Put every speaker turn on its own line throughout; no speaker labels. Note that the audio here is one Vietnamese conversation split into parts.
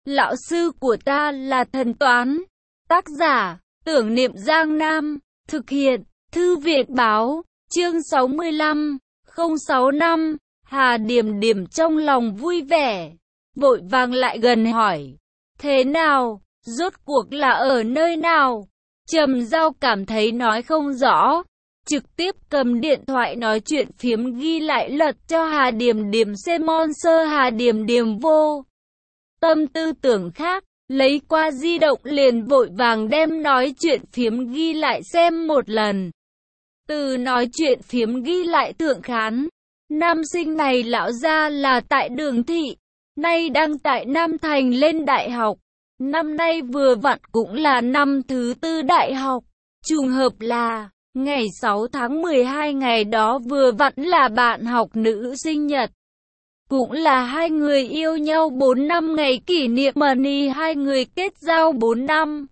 Lão sư của ta là thần toán. Tác giả, Tưởng Niệm Giang Nam. Thực hiện, Thư viện Báo. Chương 65, 065. Hà Điềm Điềm trong lòng vui vẻ, vội vàng lại gần hỏi. Thế nào? Rốt cuộc là ở nơi nào? Trầm Giao cảm thấy nói không rõ, trực tiếp cầm điện thoại nói chuyện phiếm ghi lại lật cho Hà Điềm Điềm xem. Hà Điềm Điềm vô tâm tư tưởng khác, lấy qua di động liền vội vàng đem nói chuyện phiếm ghi lại xem một lần. Từ nói chuyện phiếm ghi lại thượng khán, nam sinh này lão gia là tại Đường Thị, nay đang tại Nam Thành lên đại học. Năm nay vừa vặn cũng là năm thứ tư đại học. Trùng hợp là ngày 6 tháng 12 ngày đó vừa vặn là bạn học nữ sinh nhật. Cũng là hai người yêu nhau 4 năm ngày kỷ niệm money, hai người kết giao 4 năm.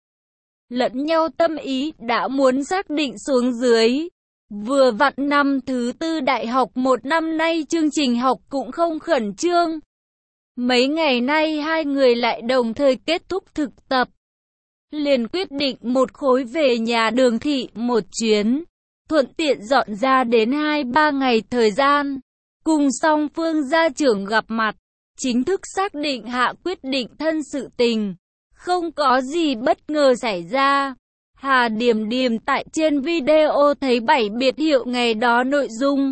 Lẫn nhau tâm ý đã muốn xác định xuống dưới. Vừa vặn năm thứ tư đại học, một năm nay chương trình học cũng không khẩn trương. Mấy ngày nay hai người lại đồng thời kết thúc thực tập. Liền quyết định một khối về nhà Đường Thị một chuyến, thuận tiện dọn ra đến 2-3 ngày thời gian. Cùng song phương gia trưởng gặp mặt, chính thức xác định hạ quyết định thân sự tình. Không có gì bất ngờ xảy ra. Hà Điềm Điềm tại trên video thấy 7 biệt hiệu ngày đó nội dung.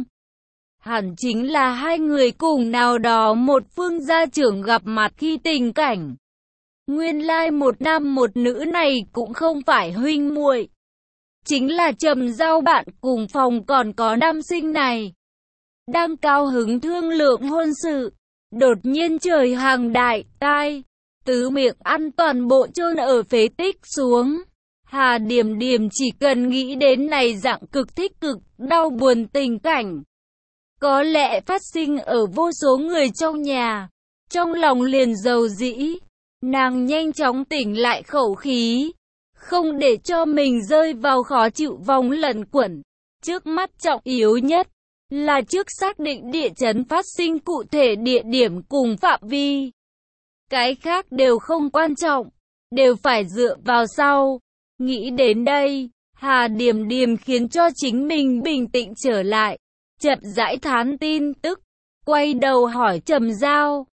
Hẳn chính là hai người cùng nào đó một phương gia trưởng gặp mặt khi tình cảnh. Nguyên lai một nam một nữ này cũng không phải huynh muội, chính là Trầm Giao bạn cùng phòng còn có nam sinh này. Đang cao hứng thương lượng hôn sự, đột nhiên trời hàng đại tai, tứ miệng ăn toàn bộ chôn ở phế tích xuống. Hà Điềm Điềm chỉ cần nghĩ đến này dạng cực thích cực đau buồn tình cảnh, có lẽ phát sinh ở vô số người trong nhà, trong lòng liền dầu dĩ. Nàng nhanh chóng tỉnh lại khẩu khí, không để cho mình rơi vào khó chịu vòng lẩn quẩn. Trước mắt trọng yếu nhất là trước xác định địa chấn phát sinh cụ thể địa điểm cùng phạm vi. Cái khác đều không quan trọng, đều phải dựa vào sau. Nghĩ đến đây, Hà Điềm Điềm khiến cho chính mình bình tĩnh trở lại, chậm rãi thán tin tức, quay đầu hỏi Trầm Giao.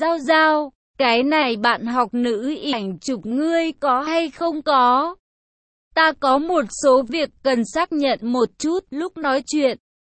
Giao, cái này bạn học nữ ảnh chụp ngươi có hay không có? Ta có một số việc cần xác nhận một chút. Lúc nói chuyện,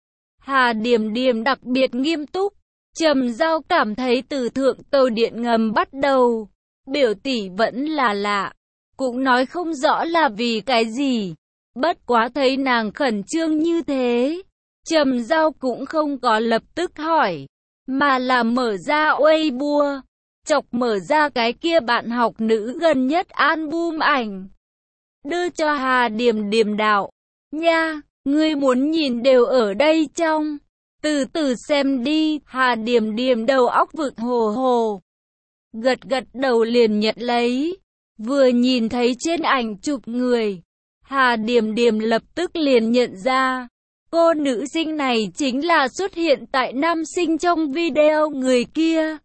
Hà Điềm Điềm đặc biệt nghiêm túc. Trầm Giao cảm thấy từ thượng tàu điện ngầm bắt đầu, biểu tỷ vẫn là lạ, cũng nói không rõ là vì cái gì. Bất quá thấy nàng khẩn trương như thế, Trầm Giao cũng không có lập tức hỏi, mà là mở ra Weibo, chọc mở ra cái kia bạn học nữ gần nhất album ảnh, đưa cho Hà Điềm Điềm đạo. Nha, ngươi muốn nhìn đều ở đây trong. Từ từ xem đi. Hà Điềm Điềm đầu óc vực hồ hồ, gật đầu liền nhận lấy. Vừa nhìn thấy trên ảnh chụp người, Hà Điềm Điềm lập tức liền nhận ra, cô nữ sinh này chính là xuất hiện tại nam sinh trong video người kia.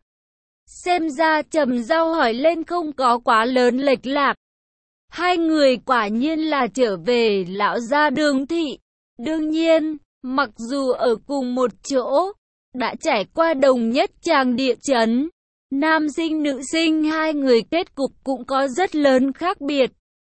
Xem ra Trầm Giao hỏi lên không có quá lớn lệch lạc. Hai người quả nhiên là trở về lão gia Đường Thị. Đương nhiên, mặc dù ở cùng một chỗ, đã trải qua đồng nhất tràng địa chấn, nam sinh nữ sinh hai người kết cục cũng có rất lớn khác biệt.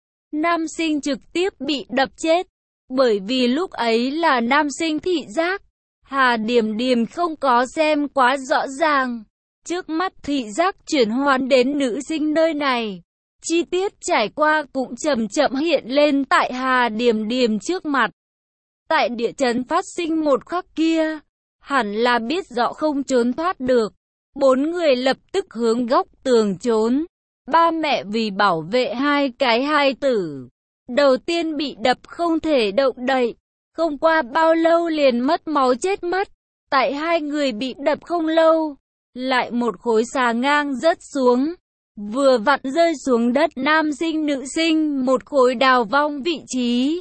Nam sinh trực tiếp bị đập chết, bởi vì lúc ấy là nam sinh thị giác. Hà Điềm Điềm không có xem quá rõ ràng. Trước mắt thị giác chuyển hoán đến nữ sinh nơi này. Chi tiết trải qua cũng chậm chậm hiện lên tại Hà Điềm Điềm trước mặt. Tại địa chấn phát sinh một khắc kia, hẳn là biết rõ không trốn thoát được. 4 người lập tức hướng góc tường trốn. Ba mẹ vì bảo vệ hai cái hài tử, đầu tiên bị đập không thể động đậy. Không qua bao lâu liền mất máu chết mất. Tại hai người bị đập không lâu, lại một khối xà ngang rớt xuống, vừa vặn rơi xuống đất nam sinh nữ sinh một khối đào vong vị trí.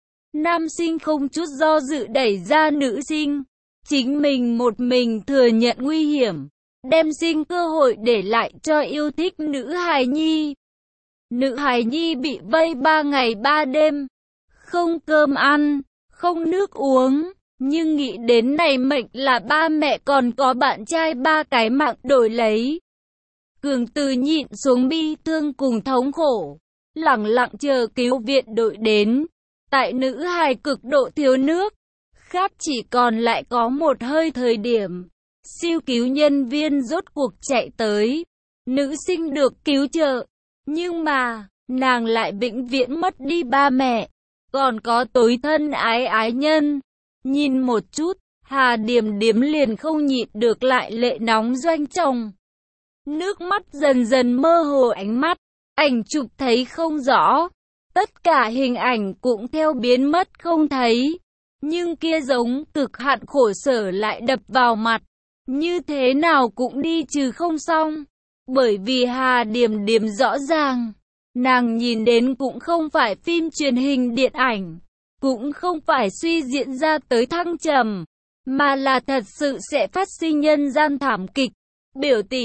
Nam sinh không chút do dự đẩy ra nữ sinh, chính mình một mình thừa nhận nguy hiểm. đem sinh cơ hội để lại cho yêu thích nữ hài nhi. Nữ hài nhi bị vây 3 ngày 3 đêm, không cơm ăn, không nước uống, nhưng nghĩ đến này mệnh là ba mẹ còn có bạn trai 3 cái mạng đổi lấy. Cường Từ nhịn xuống bi thương cùng thống khổ, lẳng lặng chờ cứu viện đội đến. Tại nữ hài cực độ thiếu nước, khát chỉ còn lại có một hơi thời điểm, siêu cứu nhân viên rốt cuộc chạy tới. Nữ sinh được cứu trợ, nhưng mà, nàng lại vĩnh viễn mất đi ba mẹ, còn có tối thân ái nhân. Nhìn một chút, Hà Điềm Điềm liền không nhịn được lại lệ nóng doanh chồng. Nước mắt dần dần mơ hồ ánh mắt, ảnh chụp thấy không rõ, tất cả hình ảnh cũng theo biến mất không thấy. Nhưng kia giống cực hạn khổ sở lại đập vào mặt, như thế nào cũng đi trừ không xong. Bởi vì Hà Điềm Điềm rõ ràng, nàng nhìn đến cũng không phải phim truyền hình điện ảnh, cũng không phải suy diễn ra tới thăng trầm, mà là thật sự sẽ phát sinh nhân gian thảm kịch. Biểu tỷ,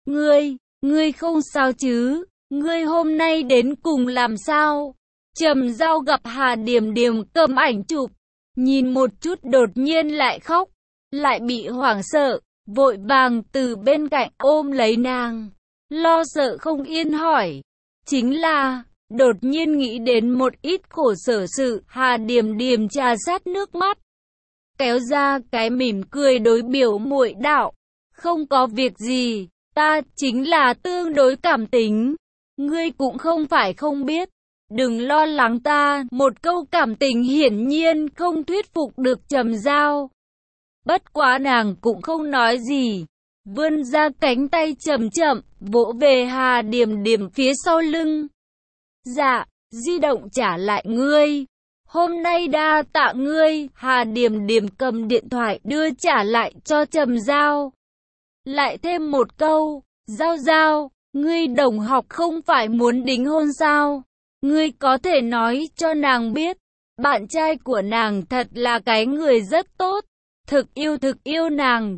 ngươi không sao chứ? Ngươi hôm nay đến cùng làm sao? Trầm Giao gặp Hà Điềm Điềm cầm ảnh chụp, nhìn một chút đột nhiên lại khóc, lại bị hoảng sợ, vội vàng từ bên cạnh ôm lấy nàng, lo sợ không yên hỏi. Chính là, đột nhiên nghĩ đến một ít khổ sở sự, Hà Điềm Điềm trà sát nước mắt, kéo ra cái mỉm cười đối biểu muội đạo, không có việc gì, ta chính là tương đối cảm tính, ngươi cũng không phải không biết, đừng lo lắng ta. Một câu cảm tình hiển nhiên không thuyết phục được Trầm Giao. Bất quá nàng cũng không nói gì, vươn ra cánh tay chậm chậm, vỗ về Hà Điềm Điềm phía sau lưng. Dạ, di động trả lại ngươi. Hôm nay đa tạ ngươi. Hà Điềm Điềm cầm điện thoại đưa trả lại cho Trầm Giao. Lại thêm một câu, Giao Giao, ngươi đồng học không phải muốn đính hôn sao? Ngươi có thể nói cho nàng biết, bạn trai của nàng thật là cái người rất tốt, thực yêu nàng.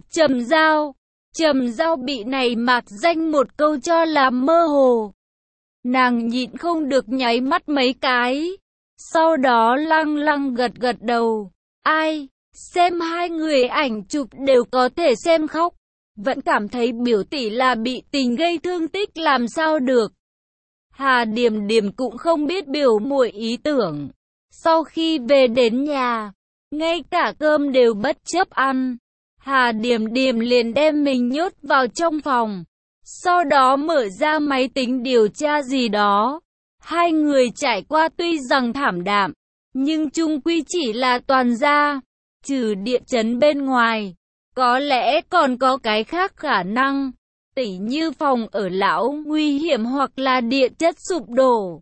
Trầm Giao bị này mạc danh một câu cho làm mơ hồ. Nàng nhịn không được nháy mắt mấy cái, sau đó lăng lăng gật đầu. Ai, xem hai người ảnh chụp đều có thể xem khóc, vẫn cảm thấy biểu tỷ là bị tình gây thương tích làm sao được. Hà Điềm Điềm cũng không biết biểu muội ý tưởng. Sau khi về đến nhà, ngay cả cơm đều bất chấp ăn, Hà Điềm Điềm liền đem mình nhốt vào trong phòng. Sau đó mở ra máy tính điều tra gì đó. Hai người trải qua tuy rằng thảm đạm, nhưng chung quy chỉ là toàn gia. Trừ địa chấn bên ngoài, có lẽ còn có cái khác khả năng. Tỉ như phòng ở lão nguy hiểm hoặc là địa chất sụp đổ,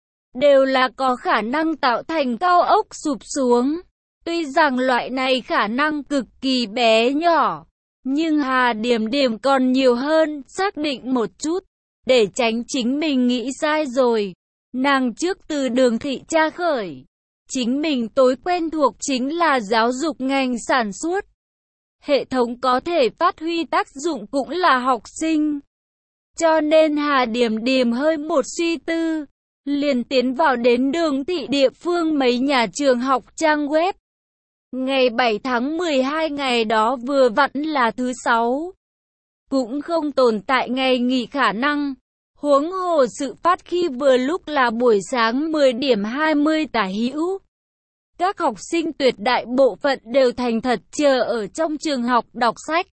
đều là có khả năng tạo thành cao ốc sụp xuống. Tuy rằng loại này khả năng cực kỳ bé nhỏ, nhưng Hà Điềm Điềm còn nhiều hơn xác định một chút, để tránh chính mình nghĩ sai rồi. Nàng trước từ Đường thị tra khởi, chính mình tối quen thuộc chính là giáo dục ngành sản xuất. Hệ thống có thể phát huy tác dụng cũng là học sinh. Cho nên Hà Điềm Điềm hơi một suy tư, liền tiến vào đến Đường thị địa phương mấy nhà trường học trang web. Ngày 7 tháng 12 ngày đó vừa vặn là thứ Sáu, cũng không tồn tại ngày nghỉ khả năng. Huống hồ sự phát khi vừa lúc là buổi sáng 10 điểm 20 tả hữu. Các học sinh tuyệt đại bộ phận đều thành thật chờ ở trong trường học đọc sách.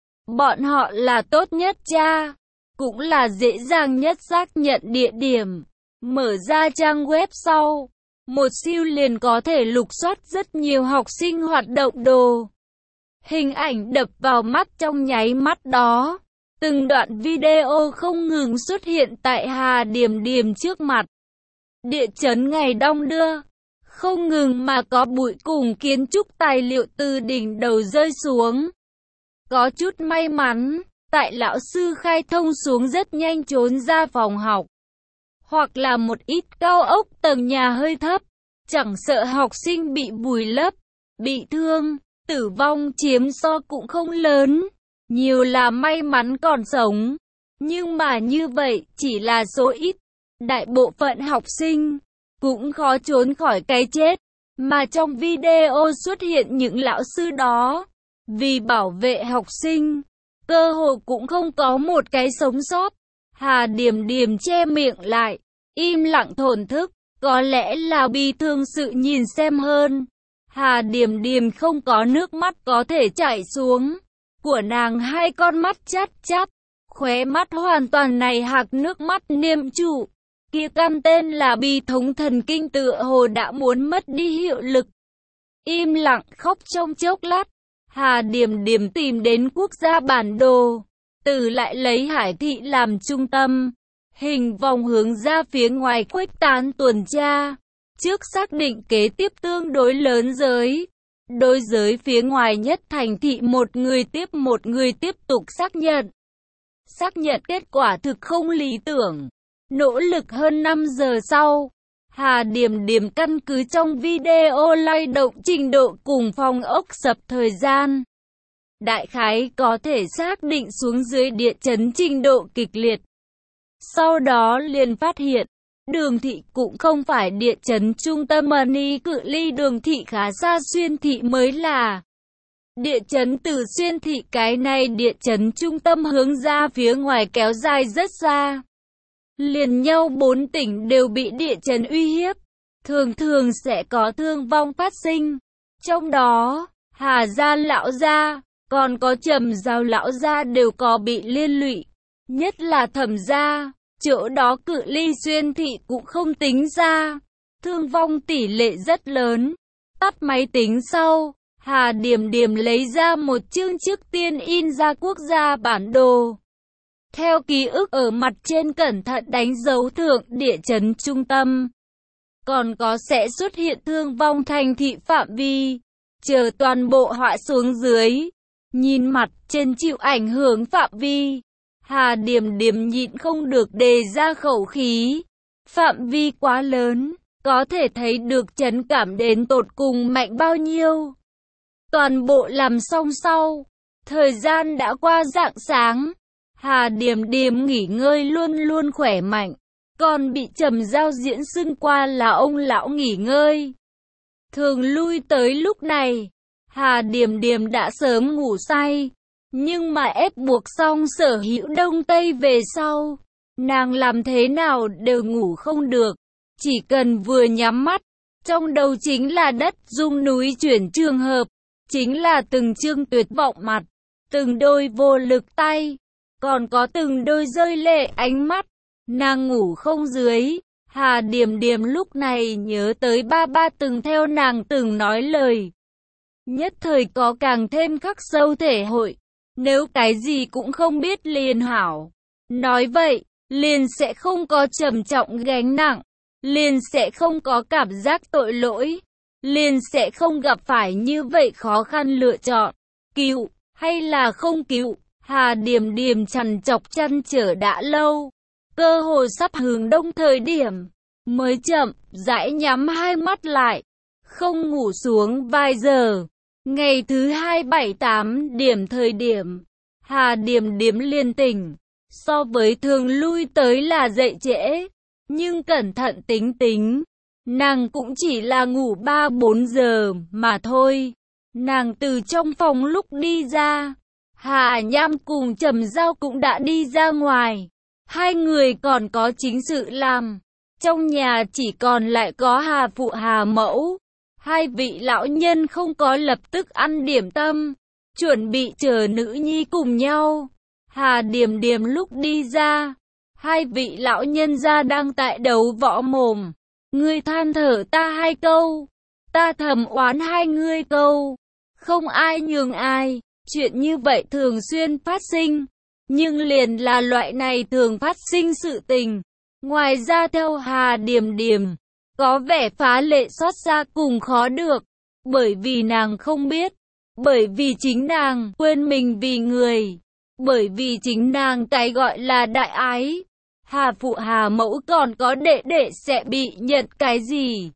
Bọn họ là tốt nhất tra, cũng là dễ dàng nhất xác nhận địa điểm. Mở ra trang web sau, một siêu liền có thể lục soát rất nhiều học sinh hoạt động đồ. Hình ảnh đập vào mắt trong nháy mắt đó. Từng đoạn video không ngừng xuất hiện tại Hà Điềm Điềm trước mặt. Địa chấn ngày đong đưa, không ngừng mà có bụi cùng kiến trúc tài liệu từ đỉnh đầu rơi xuống. Có chút may mắn, tại lão sư khai thông xuống rất nhanh trốn ra phòng học. Hoặc là một ít cao ốc tầng nhà hơi thấp, chẳng sợ học sinh bị vùi lấp, bị thương, tử vong chiếm so cũng không lớn. nhiều là may mắn còn sống. Nhưng mà như vậy chỉ là số ít. Đại bộ phận học sinh cũng khó trốn khỏi cái chết. Mà trong video xuất hiện những lão sư đó, vì bảo vệ học sinh, cơ hồ cũng không có một cái sống sót. Hà Điềm Điềm che miệng lại, im lặng thổn thức, có lẽ là bi thương sự nhìn xem hơn. Hà Điềm Điềm không có nước mắt có thể chảy xuống, của nàng hai con mắt chát chát, khóe mắt hoàn toàn này hạc nước mắt niêm trụ. Kia căn tên là bi thống thần kinh tựa hồ đã muốn mất đi hiệu lực. Im lặng khóc trong chốc lát, Hà Điềm Điềm tìm đến quốc gia bản đồ, từ lại lấy Hải thị làm trung tâm, hình vòng hướng ra phía ngoài khuếch tán tuần tra. Trước xác định kế tiếp tương đối lớn giới, đối giới phía ngoài nhất thành thị một người tiếp tục xác nhận. Xác nhận kết quả thực không lý tưởng. Nỗ lực hơn 5 giờ sau, Hà Điềm Điềm căn cứ trong video lay động trình độ cùng phòng ốc sập thời gian. Đại khái có thể xác định xuống dưới địa chấn trình độ kịch liệt. Sau đó liền phát hiện, Đường thị cũng không phải địa chấn trung tâm mà cự ly Đường thị khá xa Xuyên thị mới là. Địa chấn từ Xuyên thị cái này địa chấn trung tâm hướng ra phía ngoài kéo dài rất xa. Liền nhau 4 tỉnh đều bị địa chấn uy hiếp, thường thường sẽ có thương vong phát sinh. Trong đó, Hà gia lão gia, còn có Trầm Giao lão gia đều có bị liên lụy. Nhất là Thẩm gia, chỗ đó cự ly Xuyên thị cũng không tính ra, thương vong tỷ lệ rất lớn. Tắt máy tính sau, Hà Điềm Điềm lấy ra một chương trước tiên in ra quốc gia bản đồ. Theo ký ức ở mặt trên cẩn thận đánh dấu thượng địa chấn trung tâm. Còn có sẽ xuất hiện thương vong thành thị phạm vi. Chờ toàn bộ họa xuống dưới. Nhìn mặt trên chịu ảnh hưởng phạm vi. Hà Điềm Điềm nhịn không được đề ra khẩu khí. Phạm vi quá lớn, có thể thấy được chấn cảm đến tột cùng mạnh bao nhiêu. Toàn bộ làm xong sau. Thời gian đã qua rạng sáng. Hà Điềm Điềm nghỉ ngơi luôn luôn khỏe mạnh, còn bị Trầm Giao diễn xưng qua là ông lão nghỉ ngơi. Thường lui tới lúc này, Hà Điềm Điềm đã sớm ngủ say, nhưng mà ép buộc xong sở hữu đông tây về sau, nàng làm thế nào đều ngủ không được, chỉ cần vừa nhắm mắt, trong đầu chính là đất rung núi chuyển trường hợp, chính là từng chương tuyệt vọng mặt, từng đôi vô lực tay. Còn có từng đôi rơi lệ ánh mắt, nàng ngủ không dưới. Hà Điềm Điềm lúc này nhớ tới ba ba từng theo nàng từng nói lời. Nhất thời có càng thêm khắc sâu thể hội, nếu cái gì cũng không biết liền hảo. Nói vậy, liền sẽ không có trầm trọng gánh nặng, liền sẽ không có cảm giác tội lỗi, liền sẽ không gặp phải như vậy khó khăn lựa chọn, cứu hay là không cứu. Hà Điềm Điềm trằn trọc chăn trở đã lâu, cơ hồ sắp hướng đông thời điểm, mới chậm rãi nhắm hai mắt lại, không ngủ xuống vài giờ. Ngày thứ 2:78 điểm thời điểm, Hà Điềm Điềm liền tỉnh, so với thường lui tới là dậy trễ, nhưng cẩn thận tính tính, nàng cũng chỉ là ngủ 3-4 giờ mà thôi. Nàng từ trong phòng lúc đi ra, Hà Nham cùng Trầm Giao cũng đã đi ra ngoài. Hai người còn có chính sự làm. Trong nhà chỉ còn lại có Hà phụ Hà mẫu. Hai vị lão nhân không có lập tức ăn điểm tâm, chuẩn bị chờ nữ nhi cùng nhau. Hà Điềm Điềm lúc đi ra, hai vị lão nhân gia đang tại đấu võ mồm. Ngươi than thở ta 2 câu, ta thầm oán hai ngươi câu. Không ai nhường ai. Chuyện như vậy thường xuyên phát sinh, nhưng liền là loại này thường phát sinh sự tình. Ngoài ra theo Hà Điềm Điềm, có vẻ phá lệ xót xa cùng khó được, bởi vì nàng không biết, bởi vì chính nàng quên mình vì người, bởi vì chính nàng cái gọi là đại ái. Hà phụ Hà mẫu còn có đệ đệ sẽ bị nhận cái gì?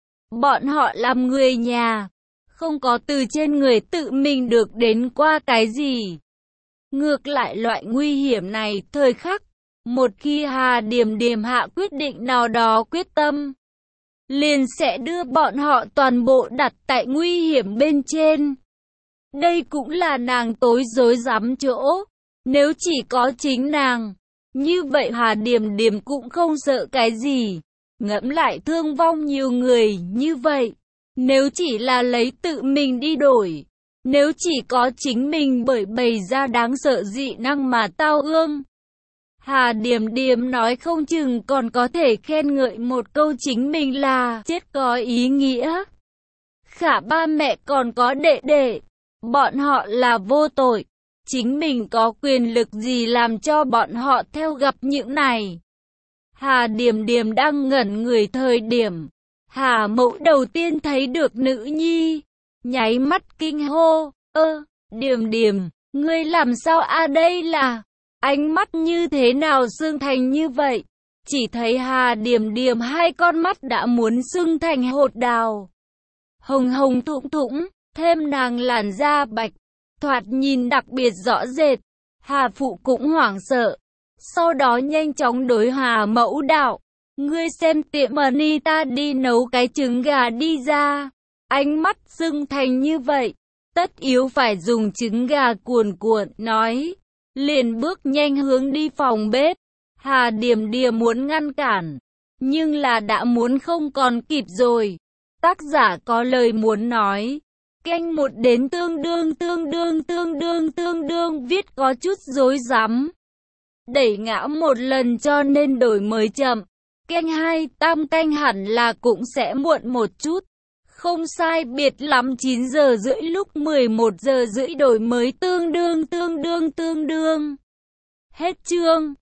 Bọn họ làm người nhà, không có từ trên người tự mình được đến qua cái gì. Ngược lại loại nguy hiểm này thời khắc, một khi Hà Điềm Điềm hạ quyết định nào đó quyết tâm, liền sẽ đưa bọn họ toàn bộ đặt tại nguy hiểm bên trên. Đây cũng là nàng tối rối rắm chỗ. Nếu chỉ có chính nàng, như vậy Hà Điềm Điềm cũng không sợ cái gì. Ngẫm lại thương vong nhiều người như vậy. Nếu chỉ là lấy tự mình đi đổi, nếu chỉ có chính mình bởi bày ra đáng sợ dị năng mà tao ương, Hà Điềm Điềm nói không chừng còn có thể khen ngợi một câu chính mình là chết có ý nghĩa. Khả ba mẹ còn có đệ đệ, bọn họ là vô tội, chính mình có quyền lực gì làm cho bọn họ theo gặp những này. Hà Điềm Điềm đang ngẩn người thời điểm, Hà Mẫu đầu tiên thấy được nữ nhi, nháy mắt kinh hô, Điềm Điềm, ngươi làm sao đây là, ánh mắt như thế nào sưng thành như vậy? Chỉ thấy Hà Điềm Điềm hai con mắt đã muốn sưng thành hột đào. Hồng hồng thủng thủng, thêm nàng làn da bạch, thoạt nhìn đặc biệt rõ rệt. Hà Phụ cũng hoảng sợ, sau đó nhanh chóng đối Hà Mẫu đạo, ngươi xem tiệm Anita đi nấu cái trứng gà đi ra, ánh mắt sưng thành như vậy, tất yếu phải dùng trứng gà cuồn cuộn, nói, liền bước nhanh hướng đi phòng bếp. Hà Điềm Điềm muốn ngăn cản, nhưng là đã muốn không còn kịp rồi. Tác giả có lời muốn nói. Canh một đến tương đương viết có chút rối rắm, đẩy ngã một lần cho nên đổi mới chậm. Canh 2 tam canh hẳn là cũng sẽ muộn một chút. Không sai biệt lắm 9 giờ rưỡi lúc 11 giờ rưỡi đổi mới tương đương. Hết chương.